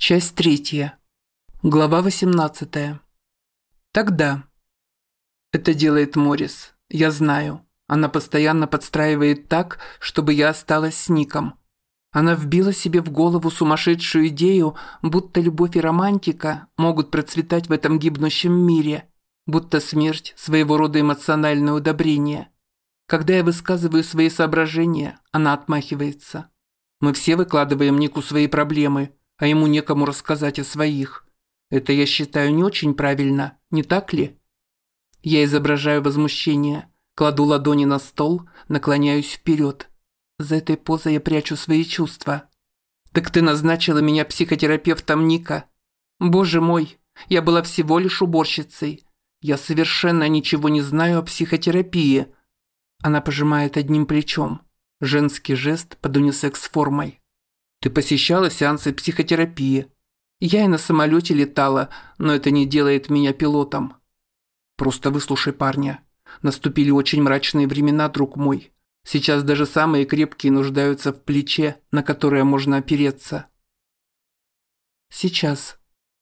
Часть 3. Глава 18. Тогда. Это делает Моррис. Я знаю. Она постоянно подстраивает так, чтобы я осталась с Ником. Она вбила себе в голову сумасшедшую идею, будто любовь и романтика могут процветать в этом гибнущем мире, будто смерть – своего рода эмоциональное удобрение. Когда я высказываю свои соображения, она отмахивается. Мы все выкладываем Нику свои проблемы, а ему некому рассказать о своих. Это, я считаю, не очень правильно, не так ли? Я изображаю возмущение, кладу ладони на стол, наклоняюсь вперед. За этой позой я прячу свои чувства. Так ты назначила меня психотерапевтом Ника? Боже мой, я была всего лишь уборщицей. Я совершенно ничего не знаю о психотерапии. Она пожимает одним плечом. Женский жест под унисекс-формой. Ты посещала сеансы психотерапии. Я и на самолете летала, но это не делает меня пилотом. Просто выслушай парня. Наступили очень мрачные времена, друг мой. Сейчас даже самые крепкие нуждаются в плече, на которое можно опереться. Сейчас.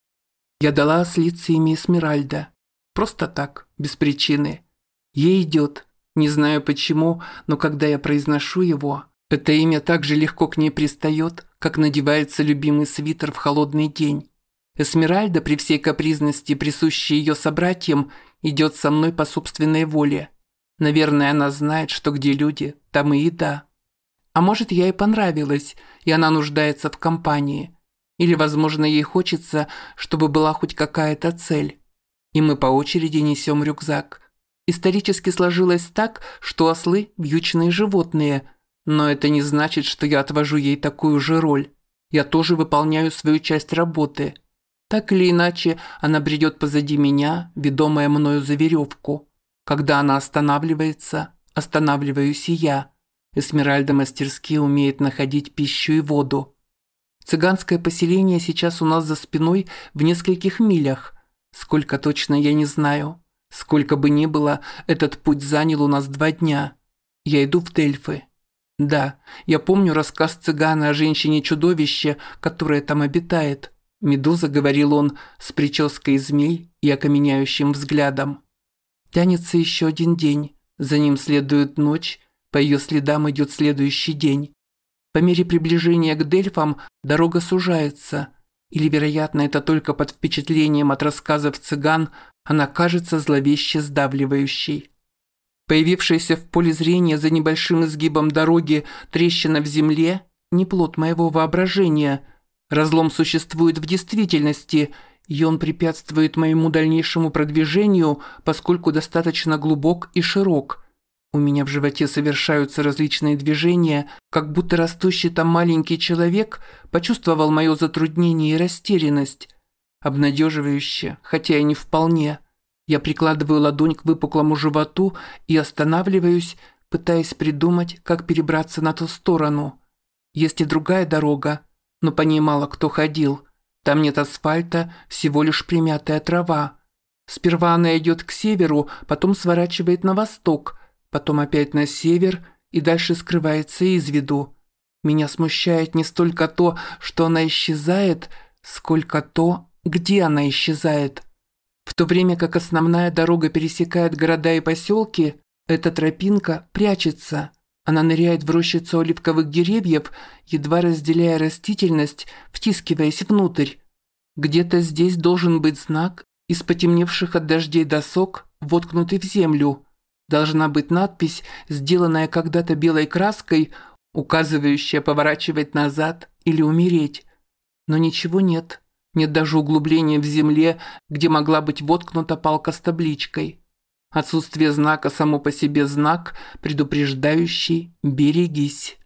Я дала ослице имя Эсмеральда. Просто так, без причины. Ей идет. Не знаю почему, но когда я произношу его, это имя так же легко к ней пристает, как надевается любимый свитер в холодный день. Эсмеральда, при всей капризности, присущей ее собратьям, идет со мной по собственной воле. Наверное, она знает, что где люди, там и еда. А может, я ей понравилась, и она нуждается в компании. Или, возможно, ей хочется, чтобы была хоть какая-то цель. И мы по очереди несем рюкзак. Исторически сложилось так, что ослы – вьючные животные, но это не значит, что я отвожу ей такую же роль. Я тоже выполняю свою часть работы. Так или иначе, она бредет позади меня, ведомая мною за веревку. Когда она останавливается, останавливаюсь и я. Эсмеральда мастерски умеет находить пищу и воду. Цыганское поселение сейчас у нас за спиной в нескольких милях. Сколько точно, я не знаю. Сколько бы ни было, этот путь занял у нас 2 дня. Я иду в Дельфы. Да, я помню рассказ цыгана о женщине-чудовище, которое там обитает. Медуза, говорил он, с прической змей и окаменяющим взглядом. Тянется еще один день, за ним следует ночь, по ее следам идет следующий день. По мере приближения к Дельфам дорога сужается, или, вероятно, это только под впечатлением от рассказов цыган, она кажется зловеще сдавливающей. Появившаяся в поле зрения за небольшим изгибом дороги трещина в земле – не плод моего воображения. Разлом существует в действительности, и он препятствует моему дальнейшему продвижению, поскольку достаточно глубок и широк. У меня в животе совершаются различные движения, как будто растущий там маленький человек почувствовал мое затруднение и растерянность. Обнадеживающе, хотя и не вполне. Я прикладываю ладонь к выпуклому животу и останавливаюсь, пытаясь придумать, как перебраться на ту сторону. Есть и другая дорога, но по ней мало кто ходил. Там нет асфальта, всего лишь примятая трава. Сперва она идет к северу, потом сворачивает на восток, потом опять на север и дальше скрывается из виду. Меня смущает не столько то, что она исчезает, сколько то, где она исчезает. В то время как основная дорога пересекает города и поселки, эта тропинка прячется. Она ныряет в рощицу оливковых деревьев, едва разделяя растительность, втискиваясь внутрь. Где-то здесь должен быть знак из потемневших от дождей досок, воткнутый в землю. Должна быть надпись, сделанная когда-то белой краской, указывающая поворачивать назад или умереть. Но ничего нет. Нет даже углубления в земле, где могла быть воткнута палка с табличкой. Отсутствие знака само по себе знак, предупреждающий «берегись».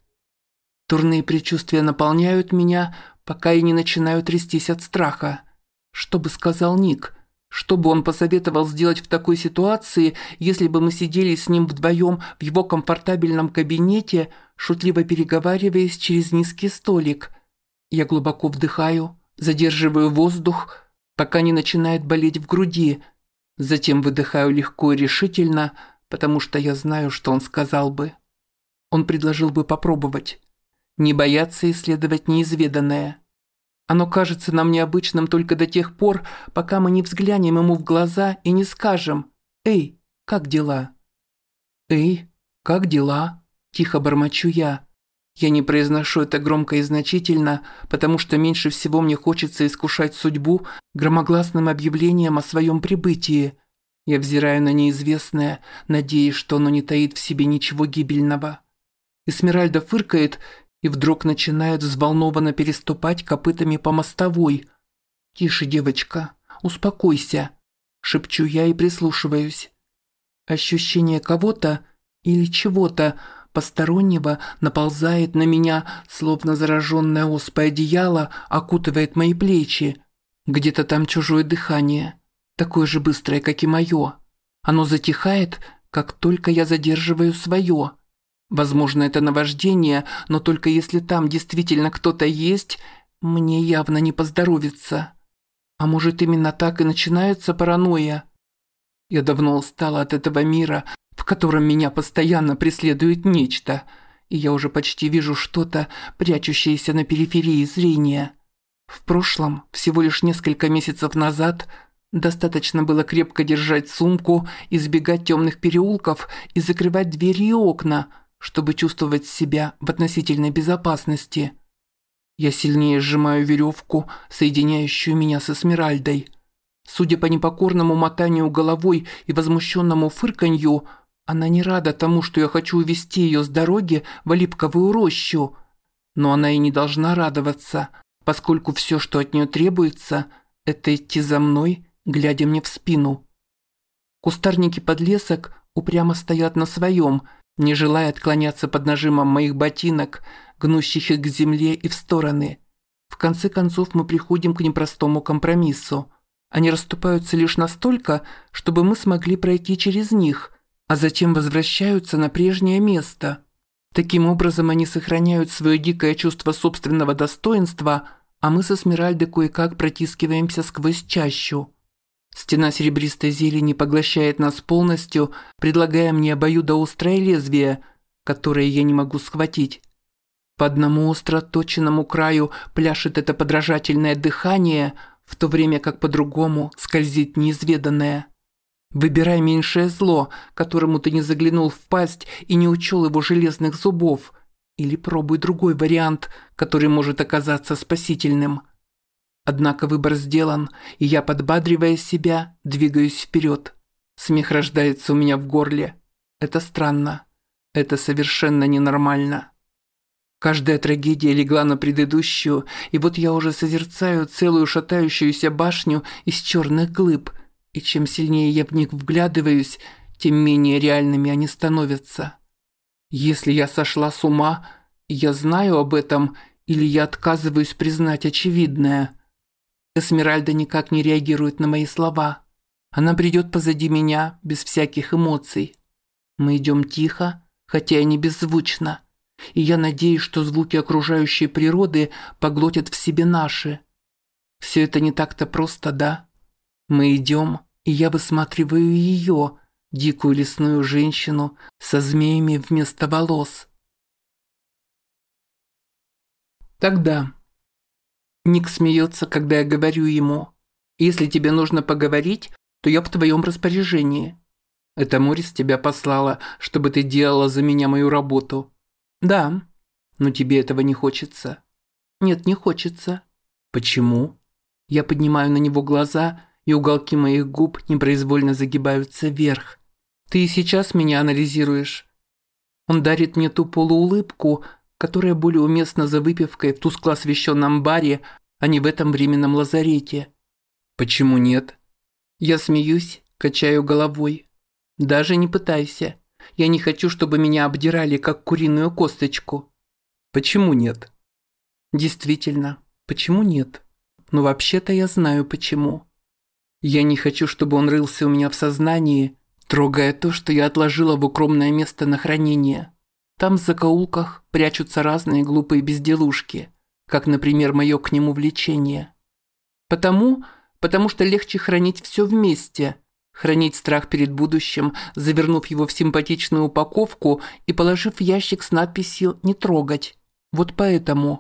Дурные предчувствия наполняют меня, пока и не начинаю трястись от страха. Что бы сказал Ник? Что бы он посоветовал сделать в такой ситуации, если бы мы сидели с ним вдвоем в его комфортабельном кабинете, шутливо переговариваясь через низкий столик? Я глубоко вдыхаю, задерживаю воздух, пока не начинает болеть в груди. Затем выдыхаю легко и решительно, потому что я знаю, что он сказал бы. Он предложил бы попробовать. Не бояться исследовать неизведанное. Оно кажется нам необычным только до тех пор, пока мы не взглянем ему в глаза и не скажем: «Эй, как дела?» «Эй, как дела?» – тихо бормочу я. Я не произношу это громко и значительно, потому что меньше всего мне хочется искушать судьбу громогласным объявлением о своем прибытии. Я взираю на неизвестное, надеясь, что оно не таит в себе ничего гибельного. Эсмеральда фыркает и вдруг начинает взволнованно переступать копытами по мостовой. «Тише, девочка, успокойся», – шепчу я и прислушиваюсь. Ощущение кого-то или чего-то постороннего наползает на меня, словно зараженное оспой одеяло окутывает мои плечи. Где-то там чужое дыхание, такое же быстрое, как и мое. Оно затихает, как только я задерживаю свое. Возможно, это наваждение, но только если там действительно кто-то есть, мне явно не поздоровится. А может, именно так и начинается паранойя? Я давно устала от этого мира, в котором меня постоянно преследует нечто, и я уже почти вижу что-то, прячущееся на периферии зрения. В прошлом, всего лишь несколько месяцев назад, достаточно было крепко держать сумку, избегать темных переулков и закрывать двери и окна, чтобы чувствовать себя в относительной безопасности. Я сильнее сжимаю веревку, соединяющую меня с Эсмеральдой. Судя по непокорному мотанию головой и возмущенному фырканью, она не рада тому, что я хочу увести ее с дороги в Олипковую рощу. Но она и не должна радоваться, поскольку все, что от нее требуется, это идти за мной, глядя мне в спину. Кустарники-подлесок упрямо стоят на своем, не желая отклоняться под нажимом моих ботинок, гнущих их к земле и в стороны. В конце концов мы приходим к непростому компромиссу. Они расступаются лишь настолько, чтобы мы смогли пройти через них, а затем возвращаются на прежнее место. Таким образом они сохраняют свое дикое чувство собственного достоинства, а мы со Эсмеральдой кое-как протискиваемся сквозь чащу. Стена серебристой зелени поглощает нас полностью, предлагая мне обоюдоострое лезвие, которое я не могу схватить. По одному остро точенному краю пляшет это подражательное дыхание, в то время как по другому скользит неизведанное. Выбирай меньшее зло, которому ты не заглянул в пасть и не учел его железных зубов, или пробуй другой вариант, который может оказаться спасительным. Однако выбор сделан, и я, подбадривая себя, двигаюсь вперед. Смех рождается у меня в горле. Это странно. Это совершенно ненормально. Каждая трагедия легла на предыдущую, и вот я уже созерцаю целую шатающуюся башню из черных глыб, и чем сильнее я в них вглядываюсь, тем менее реальными они становятся. Если я сошла с ума, я знаю об этом, или я отказываюсь признать очевидное. Эсмеральда никак не реагирует на мои слова. Она бредет позади меня, без всяких эмоций. Мы идем тихо, хотя и не беззвучно, и я надеюсь, что звуки окружающей природы поглотят в себе наши. Все это не так-то просто, да? Мы идем, и я высматриваю ее, дикую лесную женщину со змеями вместо волос. Тогда Ник смеется, когда я говорю ему: «Если тебе нужно поговорить, то я в твоем распоряжении. Это Морис тебя послала, чтобы ты делала за меня мою работу». «Да, но тебе этого не хочется». «Нет, не хочется». «Почему?» Я поднимаю на него глаза, и уголки моих губ непроизвольно загибаются вверх. «Ты и сейчас меня анализируешь». Он дарит мне ту полуулыбку, которая более уместна за выпивкой в тускло освещенном баре, а не в этом временном лазарете. «Почему нет?» Я смеюсь, качаю головой. «Даже не пытайся. Я не хочу, чтобы меня обдирали, как куриную косточку». «Почему нет?» «Действительно, почему нет? Но вообще-то я знаю почему. Я не хочу, чтобы он рылся у меня в сознании, трогая то, что я отложила в укромное место на хранение. Там в закоулках прячутся разные глупые безделушки, как, например, мое к нему влечение. Потому что легче хранить все вместе, хранить страх перед будущим, завернув его в симпатичную упаковку и положив в ящик с надписью «Не трогать». Вот поэтому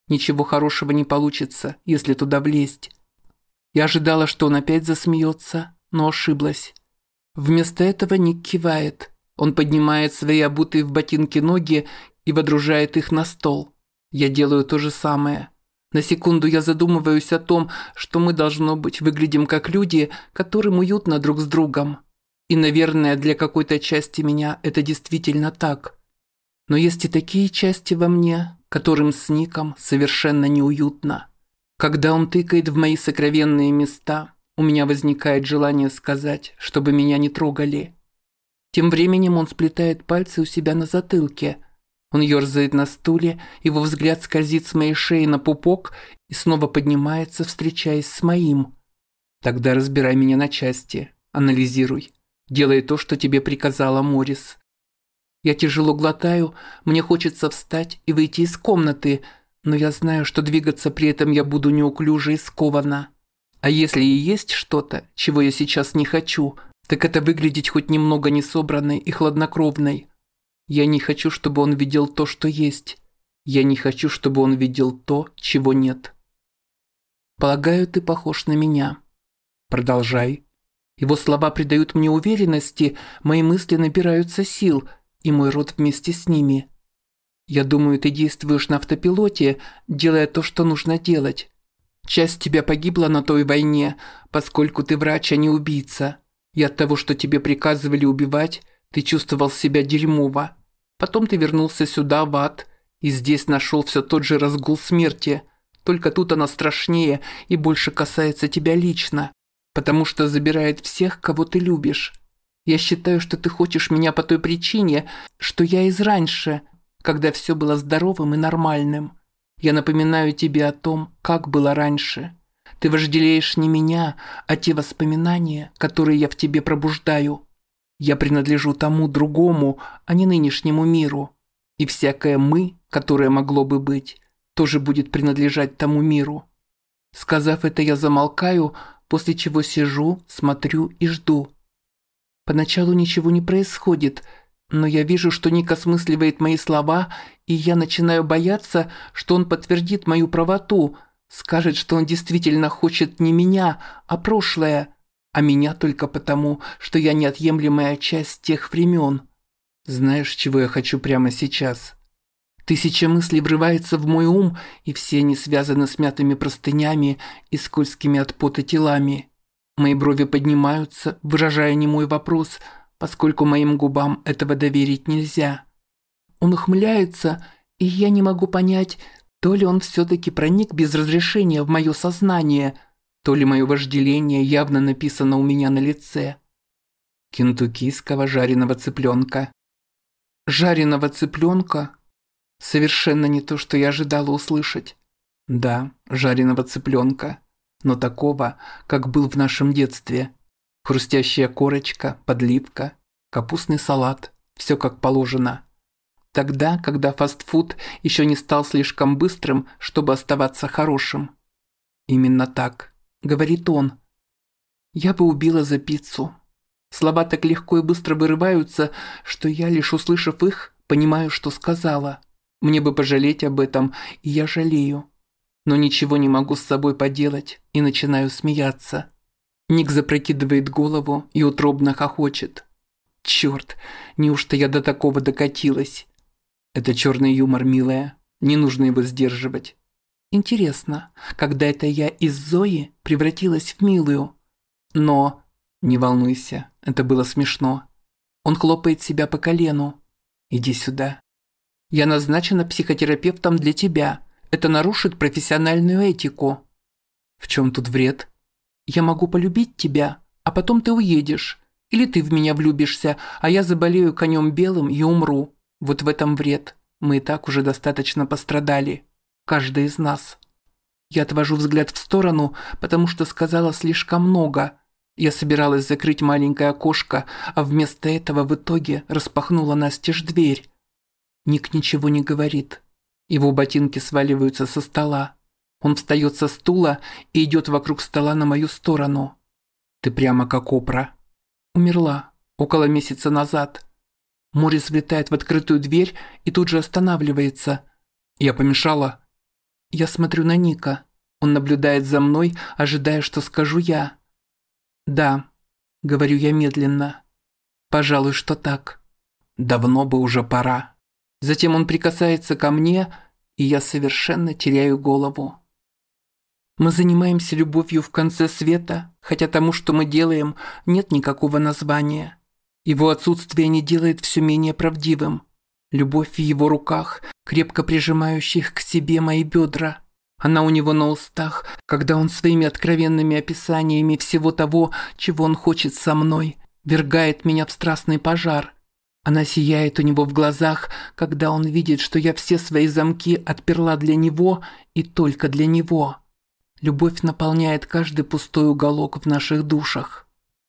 Ничего хорошего не получится, если туда влезть. Я ожидала, что он опять засмеется, но ошиблась. Вместо этого Ник кивает. Он поднимает свои обутые в ботинки ноги и водружает их на стол. Я делаю то же самое. На секунду я задумываюсь о том, что мы, должно быть, выглядим как люди, которым уютно друг с другом. И, наверное, для какой-то части меня это действительно так. Но есть и такие части во мне, которым с Ником совершенно неуютно. Когда он тыкает в мои сокровенные места, у меня возникает желание сказать, чтобы меня не трогали. Тем временем он сплетает пальцы у себя на затылке. Он ерзает на стуле, его взгляд скользит с моей шеи на пупок и снова поднимается, встречаясь с моим. Тогда разбирай меня на части, анализируй. Делай то, что тебе приказала Моррис. Я тяжело глотаю, мне хочется встать и выйти из комнаты, но я знаю, что двигаться при этом я буду неуклюже и скованно. А если и есть что-то, чего я сейчас не хочу, так это выглядеть хоть немного несобранной и хладнокровной. Я не хочу, чтобы он видел то, что есть. Я не хочу, чтобы он видел то, чего нет. Полагаю, ты похож на меня. Продолжай. Его слова придают мне уверенности, мои мысли набираются сил, и мой рот вместе с ними. Я думаю, ты действуешь на автопилоте, делая то, что нужно делать. Часть тебя погибла на той войне, поскольку ты врач, а не убийца. И от того, что тебе приказывали убивать, ты чувствовал себя дерьмово. Потом ты вернулся сюда, в ад, и здесь нашел все тот же разгул смерти. Только тут она страшнее и больше касается тебя лично, потому что забирает всех, кого ты любишь. Я считаю, что ты хочешь меня по той причине, что я из раньше, когда все было здоровым и нормальным. Я напоминаю тебе о том, как было раньше. Ты вожделеешь не меня, а те воспоминания, которые я в тебе пробуждаю. Я принадлежу тому другому, а не нынешнему миру. И всякое «мы», которое могло бы быть, тоже будет принадлежать тому миру. Сказав это, я замолкаю, после чего сижу, смотрю и жду. Поначалу ничего не происходит, но я вижу, что Ник осмысливает мои слова, и я начинаю бояться, что он подтвердит мою правоту, скажет, что он действительно хочет не меня, а прошлое, а меня только потому, что я неотъемлемая часть тех времен. Знаешь, чего я хочу прямо сейчас? Тысяча мыслей врывается в мой ум, и все они связаны с мятыми простынями и скользкими от пота телами. Мои брови поднимаются, выражая немой вопрос, поскольку моим губам этого доверить нельзя. Он ухмыляется, и я не могу понять, то ли он все-таки проник без разрешения в мое сознание, то ли мое вожделение явно написано у меня на лице. Кентуккийского жареного цыпленка. Жареного цыпленка? Совершенно не то, что я ожидала услышать. Да, жареного цыпленка. Но такого, как был в нашем детстве. Хрустящая корочка, подливка, капустный салат. Все как положено. Тогда, когда фастфуд еще не стал слишком быстрым, чтобы оставаться хорошим. Именно так, говорит он. Я бы убила за пиццу. Слова так легко и быстро вырываются, что я, лишь услышав их, понимаю, что сказала. Мне бы пожалеть об этом, и я жалею. Но ничего не могу с собой поделать и начинаю смеяться. Ник запрокидывает голову и утробно хохочет. Черт, неужто я до такого докатилась? Это черный юмор, милая. Не нужно его сдерживать. Интересно, когда это я из Зои превратилась в милую? Но... Не волнуйся, это было смешно. Он хлопает себя по колену. Иди сюда. Я назначена психотерапевтом для тебя. Это нарушит профессиональную этику. В чем тут вред? Я могу полюбить тебя, а потом ты уедешь. Или ты в меня влюбишься, а я заболею конем белым и умру. Вот в этом вред. Мы и так уже достаточно пострадали. Каждый из нас. Я отвожу взгляд в сторону, потому что сказала слишком много. Я собиралась закрыть маленькое окошко, а вместо этого в итоге распахнула настежь дверь. Ник ничего не говорит. Его ботинки сваливаются со стола. Он встает со стула и идет вокруг стола на мою сторону. Ты прямо как Опра. Умерла. Около месяца назад. Моррис влетает в открытую дверь и тут же останавливается. Я помешала? Я смотрю на Ника. Он наблюдает за мной, ожидая, что скажу я. «Да», — говорю я медленно. «Пожалуй, что так. Давно бы уже пора». Затем он прикасается ко мне, и я совершенно теряю голову. Мы занимаемся любовью в конце света, хотя тому, что мы делаем, нет никакого названия. Его отсутствие не делает все менее правдивым. Любовь в его руках, крепко прижимающих к себе мои бедра. Она у него на устах, когда он своими откровенными описаниями всего того, чего он хочет со мной, ввергает меня в страстный пожар. Она сияет у него в глазах, когда он видит, что я все свои замки отперла для него и только для него. Любовь наполняет каждый пустой уголок в наших душах.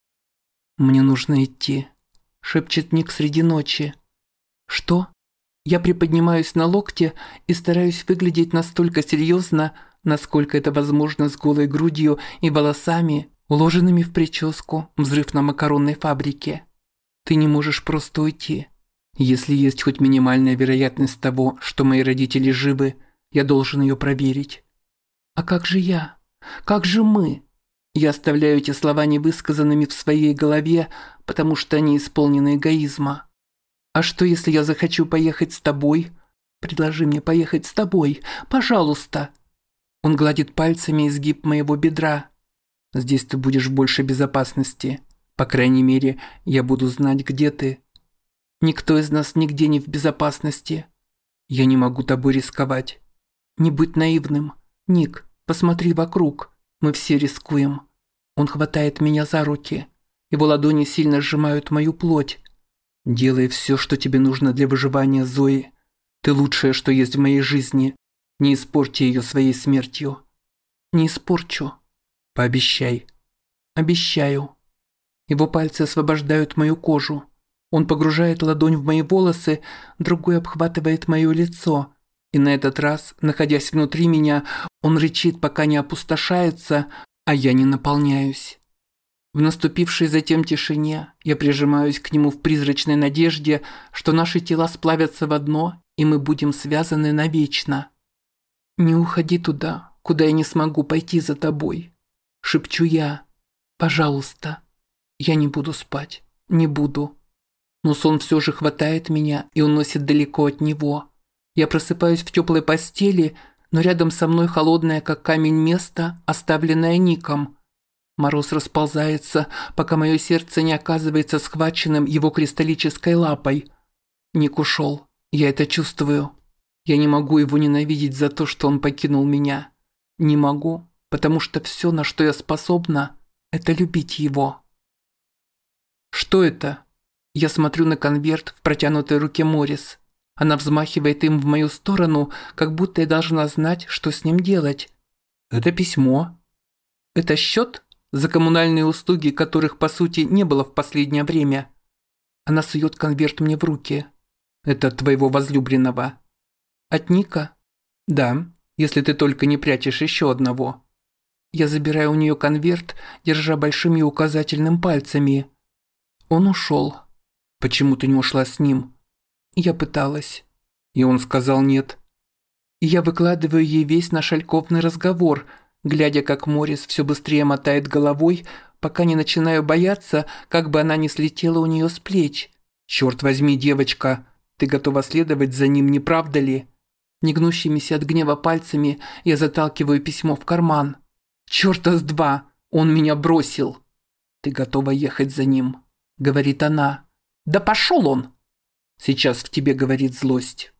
«Мне нужно идти», – шепчет Ник среди ночи. «Что?» Я приподнимаюсь на локте и стараюсь выглядеть настолько серьезно, насколько это возможно с голой грудью и волосами, уложенными в прическу, взрыв на макаронной фабрике. Ты не можешь просто уйти. Если есть хоть минимальная вероятность того, что мои родители живы, я должен ее проверить. А как же я? Как же мы? Я оставляю эти слова невысказанными в своей голове, потому что они исполнены эгоизма. А что, если я захочу поехать с тобой? Предложи мне поехать с тобой, пожалуйста. Он гладит пальцами изгиб моего бедра. Здесь ты будешь в большей безопасности. По крайней мере, я буду знать, где ты. Никто из нас нигде не в безопасности. Я не могу тобой рисковать. Не будь наивным. Ник, посмотри вокруг. Мы все рискуем. Он хватает меня за руки. Его ладони сильно сжимают мою плоть. Делай все, что тебе нужно для выживания, Зои. Ты лучшее, что есть в моей жизни. Не испорти ее своей смертью. Не испорчу. Пообещай. Обещаю. Его пальцы освобождают мою кожу. Он погружает ладонь в мои волосы, другой обхватывает мое лицо. И на этот раз, находясь внутри меня, он рычит, пока не опустошается, а я не наполняюсь. В наступившей затем тишине я прижимаюсь к нему в призрачной надежде, что наши тела сплавятся в одно, и мы будем связаны навечно. «Не уходи туда, куда я не смогу пойти за тобой», – шепчу я. «Пожалуйста». Я не буду спать, не буду. Но сон все же хватает меня и уносит далеко от него. Я просыпаюсь в теплой постели, но рядом со мной холодное, как камень, место, оставленное Ником. Мороз расползается, пока мое сердце не оказывается схваченным его кристаллической лапой. Ник ушел. Я это чувствую. Я не могу его ненавидеть за то, что он покинул меня. Не могу, потому что все, на что я способна, это любить его. Что это? Я смотрю на конверт в протянутой руке Моррис. Она взмахивает им в мою сторону, как будто я должна знать, что с ним делать. Это письмо. Это счет за коммунальные услуги, которых, по сути, не было в последнее время. Она сует конверт мне в руки. Это от твоего возлюбленного. От Ника? Да, если ты только не прячешь еще одного. Я забираю у нее конверт, держа большими и указательным пальцами. Он ушел. Почему ты не ушла с ним? Я пыталась. И он сказал нет. И я выкладываю ей весь наш альковный разговор, глядя, как Моррис все быстрее мотает головой, пока не начинаю бояться, как бы она не слетела у нее с плеч. Черт возьми, девочка, ты готова следовать за ним, не правда ли? Негнущимися от гнева пальцами я заталкиваю письмо в карман. Черта с два, он меня бросил. Ты готова ехать за ним, говорит она. Да пошел он! Сейчас в тебе говорит злость.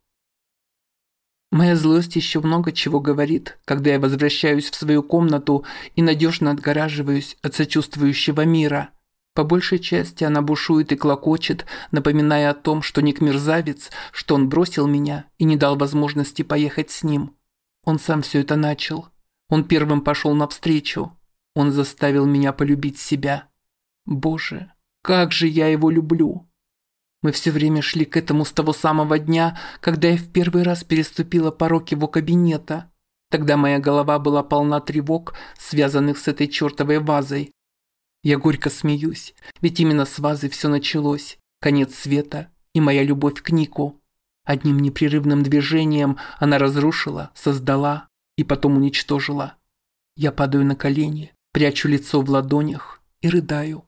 Моя злость еще много чего говорит, когда я возвращаюсь в свою комнату и надежно отгораживаюсь от сочувствующего мира. По большей части она бушует и клокочет, напоминая о том, что Ник мерзавец, что он бросил меня и не дал возможности поехать с ним. Он сам все это начал. Он первым пошел навстречу. Он заставил меня полюбить себя. Боже, как же я его люблю! Мы все время шли к этому с того самого дня, когда я в первый раз переступила порог его кабинета. Тогда моя голова была полна тревог, связанных с этой чертовой вазой. Я горько смеюсь, ведь именно с вазой все началось. Конец света и моя любовь к Нику. Одним непрерывным движением она разрушила, создала, и потом уничтожила. Я падаю на колени, прячу лицо в ладонях и рыдаю.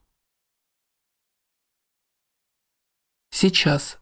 Сейчас.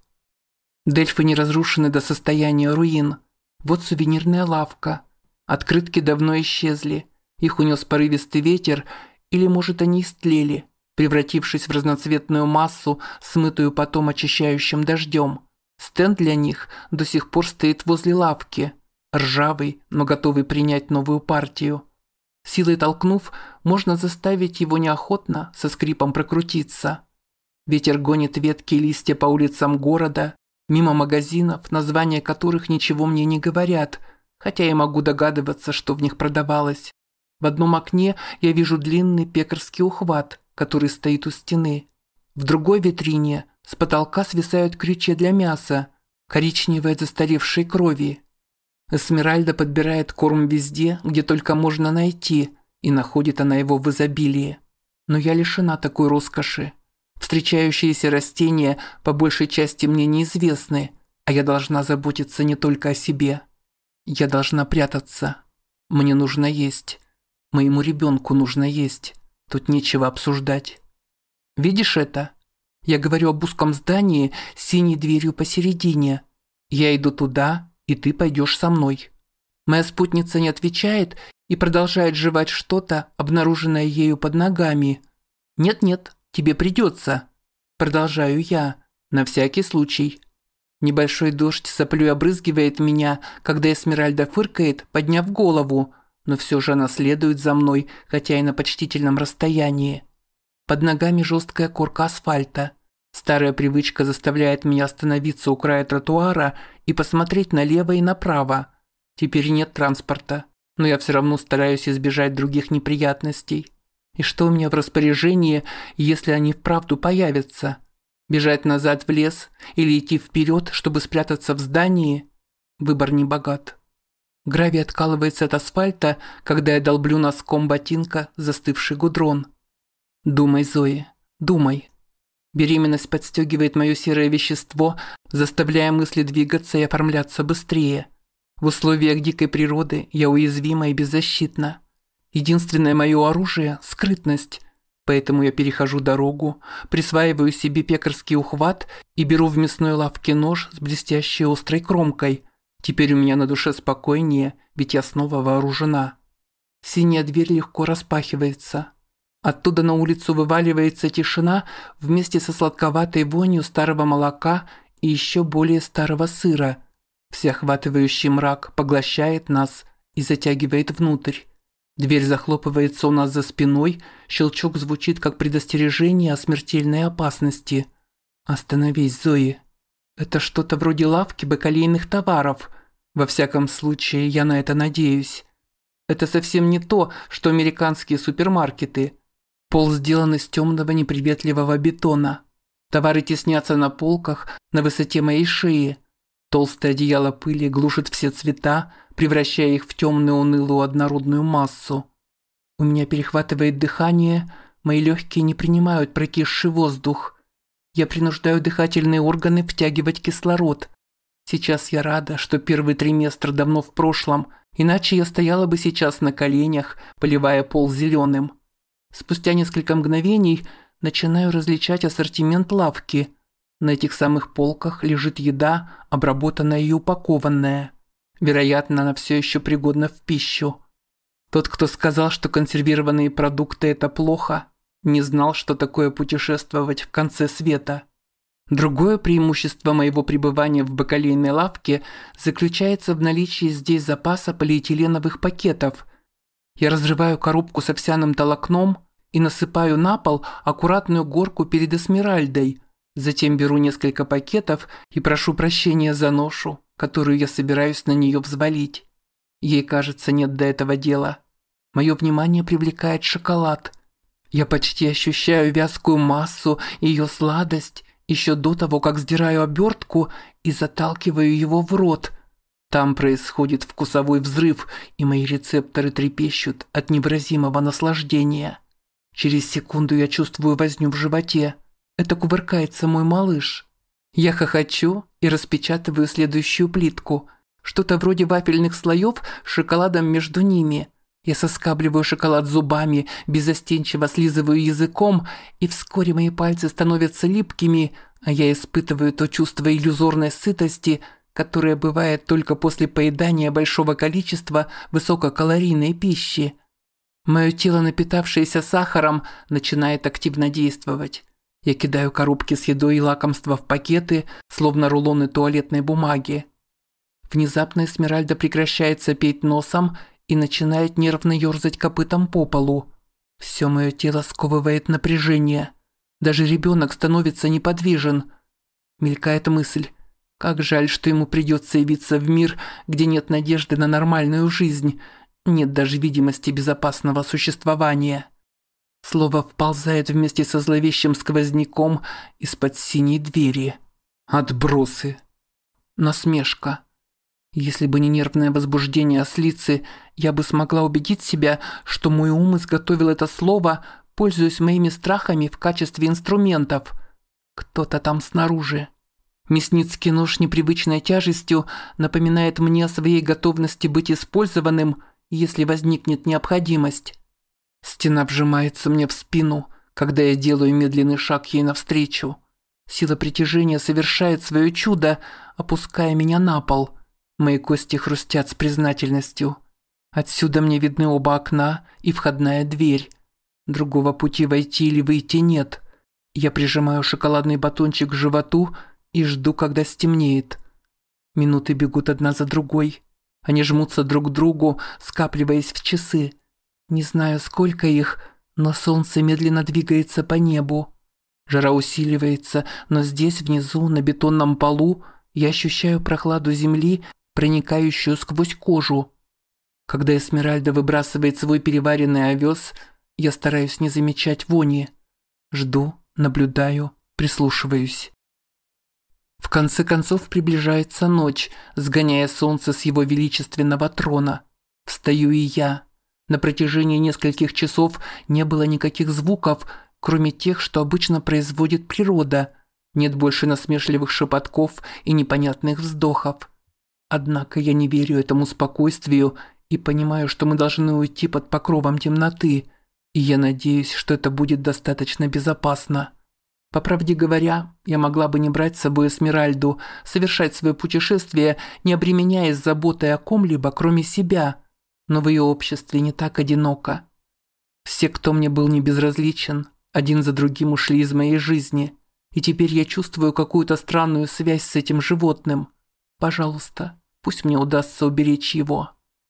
Дельфы не разрушены до состояния руин. Вот сувенирная лавка. Открытки давно исчезли. Их унес порывистый ветер, или, может, они истлели, превратившись в разноцветную массу, смытую потом очищающим дождем. Стенд для них до сих пор стоит возле лавки, ржавый, но готовый принять новую партию. Силой толкнув, можно заставить его неохотно со скрипом прокрутиться. Ветер гонит ветки и листья по улицам города, мимо магазинов, названия которых ничего мне не говорят, хотя я могу догадываться, что в них продавалось. В одном окне я вижу длинный пекарский ухват, который стоит у стены. В другой витрине с потолка свисают крючья для мяса, коричневой от застаревшей крови. Эсмеральда подбирает корм везде, где только можно найти, и находит она его в изобилии. Но я лишена такой роскоши. Встречающиеся растения по большей части мне неизвестны, а я должна заботиться не только о себе. Я должна прятаться. Мне нужно есть. Моему ребенку нужно есть. Тут нечего обсуждать. Видишь это? Я говорю об узком здании с синей дверью посередине. Я иду туда, и ты пойдешь со мной. Моя спутница не отвечает и продолжает жевать что-то, обнаруженное ею под ногами. Нет-нет, тебе придется. Продолжаю я, на всякий случай. Небольшой дождь соплей обрызгивает меня, когда Эсмеральда фыркает, подняв голову, но все же она следует за мной, хотя и на почтительном расстоянии. Под ногами жесткая корка асфальта. Старая привычка заставляет меня остановиться у края тротуара и посмотреть налево и направо. Теперь нет транспорта, но я все равно стараюсь избежать других неприятностей. И что у меня в распоряжении, если они вправду появятся? Бежать назад в лес или идти вперед, чтобы спрятаться в здании? Выбор не богат. Гравий откалывается от асфальта, когда я долблю носком ботинка застывший гудрон. Думай, Зои, думай. Беременность подстегивает мое серое вещество, заставляя мысли двигаться и оформляться быстрее. В условиях дикой природы я уязвима и беззащитна. Единственное мое оружие – скрытность. Поэтому я перехожу дорогу, присваиваю себе пекарский ухват и беру в мясной лавке нож с блестящей острой кромкой. Теперь у меня на душе спокойнее, ведь я снова вооружена. Синяя дверь легко распахивается. Оттуда на улицу вываливается тишина вместе со сладковатой вонью старого молока и еще более старого сыра. Всеохватывающий мрак поглощает нас и затягивает внутрь. Дверь захлопывается у нас за спиной, щелчок звучит как предостережение о смертельной опасности. «Остановись, Зои. Это что-то вроде лавки бакалейных товаров. Во всяком случае, я на это надеюсь. Это совсем не то, что американские супермаркеты. Пол сделан из темного неприветливого бетона. Товары теснятся на полках на высоте моей шеи. Толстое одеяло пыли глушит все цвета, превращая их в темную унылую однородную массу. У меня перехватывает дыхание, мои легкие не принимают прокисший воздух. Я принуждаю дыхательные органы втягивать кислород. Сейчас я рада, что первый триместр давно в прошлом, иначе я стояла бы сейчас на коленях, поливая пол зеленым. Спустя несколько мгновений начинаю различать ассортимент лавки. На этих самых полках лежит еда, обработанная и упакованная. Вероятно, она все еще пригодна в пищу. Тот, кто сказал, что консервированные продукты – это плохо, не знал, что такое путешествовать в конце света. Другое преимущество моего пребывания в бакалейной лавке заключается в наличии здесь запаса полиэтиленовых пакетов. Я разрываю коробку с овсяным толокном и насыпаю на пол аккуратную горку перед Эсмеральдой. Затем беру несколько пакетов и прошу прощения за ношу, которую я собираюсь на нее взвалить. Ей, кажется, нет до этого дела. Мое внимание привлекает шоколад. Я почти ощущаю вязкую массу и ее сладость еще до того, как сдираю обертку и заталкиваю его в рот. Там происходит вкусовой взрыв, и мои рецепторы трепещут от невыразимого наслаждения. Через секунду я чувствую возню в животе. Это кувыркается мой малыш. Я хохочу и распечатываю следующую плитку. Что-то вроде вафельных слоев с шоколадом между ними. Я соскабливаю шоколад зубами, беззастенчиво слизываю языком, и вскоре мои пальцы становятся липкими, а я испытываю то чувство иллюзорной сытости, которое бывает только после поедания большого количества высококалорийной пищи. Мое тело, напитавшееся сахаром, начинает активно действовать. Я кидаю коробки с едой и лакомства в пакеты, словно рулоны туалетной бумаги. Внезапно Эсмеральда прекращает сопеть носом и начинает нервно ерзать копытом по полу. Все мое тело сковывает напряжение. Даже ребенок становится неподвижен. Мелькает мысль. Как жаль, что ему придется явиться в мир, где нет надежды на нормальную жизнь, нет даже видимости безопасного существования. Слово вползает вместе со зловещим сквозняком из-под синей двери. Отбросы. Насмешка. Если бы не нервное возбуждение ослицы, я бы смогла убедить себя, что мой ум изготовил это слово, пользуясь моими страхами в качестве инструментов. Кто-то там снаружи. Мясницкий нож непривычной тяжестью напоминает мне о своей готовности быть использованным, если возникнет необходимость. Стена вжимается мне в спину, когда я делаю медленный шаг ей навстречу. Сила притяжения совершает свое чудо, опуская меня на пол. Мои кости хрустят с признательностью. Отсюда мне видны оба окна и входная дверь. Другого пути войти или выйти нет. Я прижимаю шоколадный батончик к животу и жду, когда стемнеет. Минуты бегут одна за другой. Они жмутся друг к другу, скапливаясь в часы. Не знаю, сколько их, но солнце медленно двигается по небу. Жара усиливается, но здесь, внизу, на бетонном полу, я ощущаю прохладу земли, проникающую сквозь кожу. Когда Эсмеральда выбрасывает свой переваренный овес, я стараюсь не замечать вони. Жду, наблюдаю, прислушиваюсь. В конце концов приближается ночь, сгоняя солнце с его величественного трона. Встаю и я. На протяжении нескольких часов не было никаких звуков, кроме тех, что обычно производит природа. Нет больше насмешливых шепотков и непонятных вздохов. Однако я не верю этому спокойствию и понимаю, что мы должны уйти под покровом темноты, и я надеюсь, что это будет достаточно безопасно. По правде говоря, я могла бы не брать с собой Эсмеральду, совершать свое путешествие, не обременяясь заботой о ком-либо, кроме себя, но в ее обществе не так одиноко. Все, кто мне был не безразличен, один за другим ушли из моей жизни, и теперь я чувствую какую-то странную связь с этим животным. Пожалуйста, пусть мне удастся уберечь его.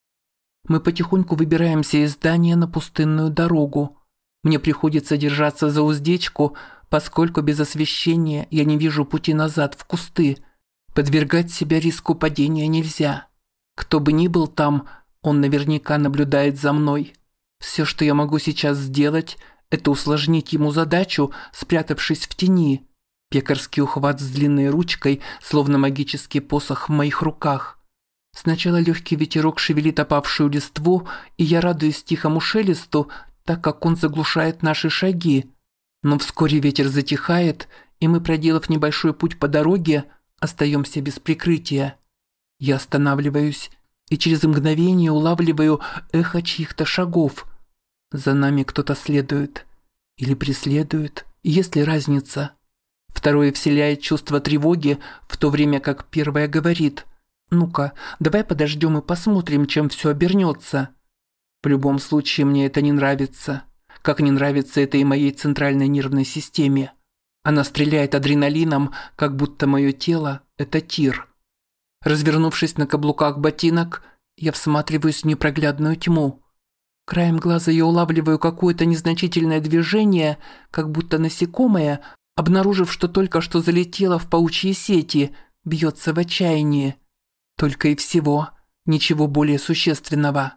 Мы потихоньку выбираемся из здания на пустынную дорогу. Мне приходится держаться за уздечку, поскольку без освещения я не вижу пути назад в кусты. Подвергать себя риску падения нельзя. Кто бы ни был там, он наверняка наблюдает за мной. Все, что я могу сейчас сделать, это усложнить ему задачу, спрятавшись в тени. Пекарский ухват с длинной ручкой, словно магический посох в моих руках. Сначала легкий ветерок шевелит опавшую листву, и я радуюсь тихому шелесту, так как он заглушает наши шаги. Но вскоре ветер затихает, и мы, проделав небольшой путь по дороге, остаемся без прикрытия. Я останавливаюсь и через мгновение улавливаю эхо чьих-то шагов. За нами кто-то следует. Или преследует, есть ли разница? Второе вселяет чувство тревоги, в то время как первое говорит: «Ну-ка, давай подождем и посмотрим, чем все обернется». В любом случае мне это не нравится. Как не нравится это и моей центральной нервной системе. Она стреляет адреналином, как будто мое тело – это тир. Развернувшись на каблуках ботинок, я всматриваюсь в непроглядную тьму. Краем глаза я улавливаю какое-то незначительное движение, как будто насекомое, обнаружив, что только что залетело в паучьи сети, бьется в отчаянии. Только и всего, ничего более существенного.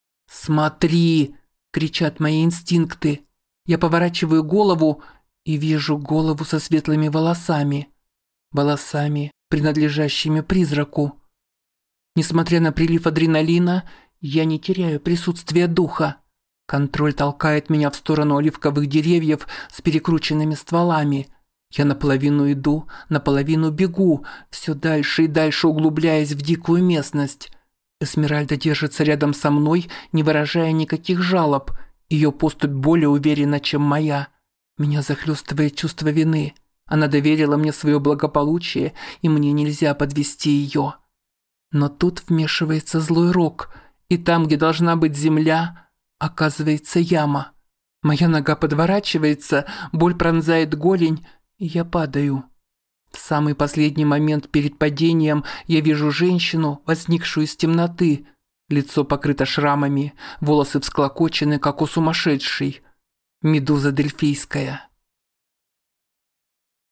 «Смотри!» – кричат мои инстинкты. Я поворачиваю голову и вижу голову со светлыми волосами. Волосами, принадлежащими призраку. Несмотря на прилив адреналина, я не теряю присутствие духа. Контроль толкает меня в сторону оливковых деревьев с перекрученными стволами. Я наполовину иду, наполовину бегу, все дальше и дальше углубляясь в дикую местность. Эсмеральда держится рядом со мной, не выражая никаких жалоб. Ее поступь более уверена, чем моя. Меня захлестывает чувство вины. Она доверила мне свое благополучие, и мне нельзя подвести ее. Но тут вмешивается злой рок, и там, где должна быть земля, оказывается яма. Моя нога подворачивается, боль пронзает голень, и я падаю. В самый последний момент перед падением я вижу женщину, возникшую из темноты. Лицо покрыто шрамами, волосы всклокочены, как у сумасшедшей. Медуза дельфийская.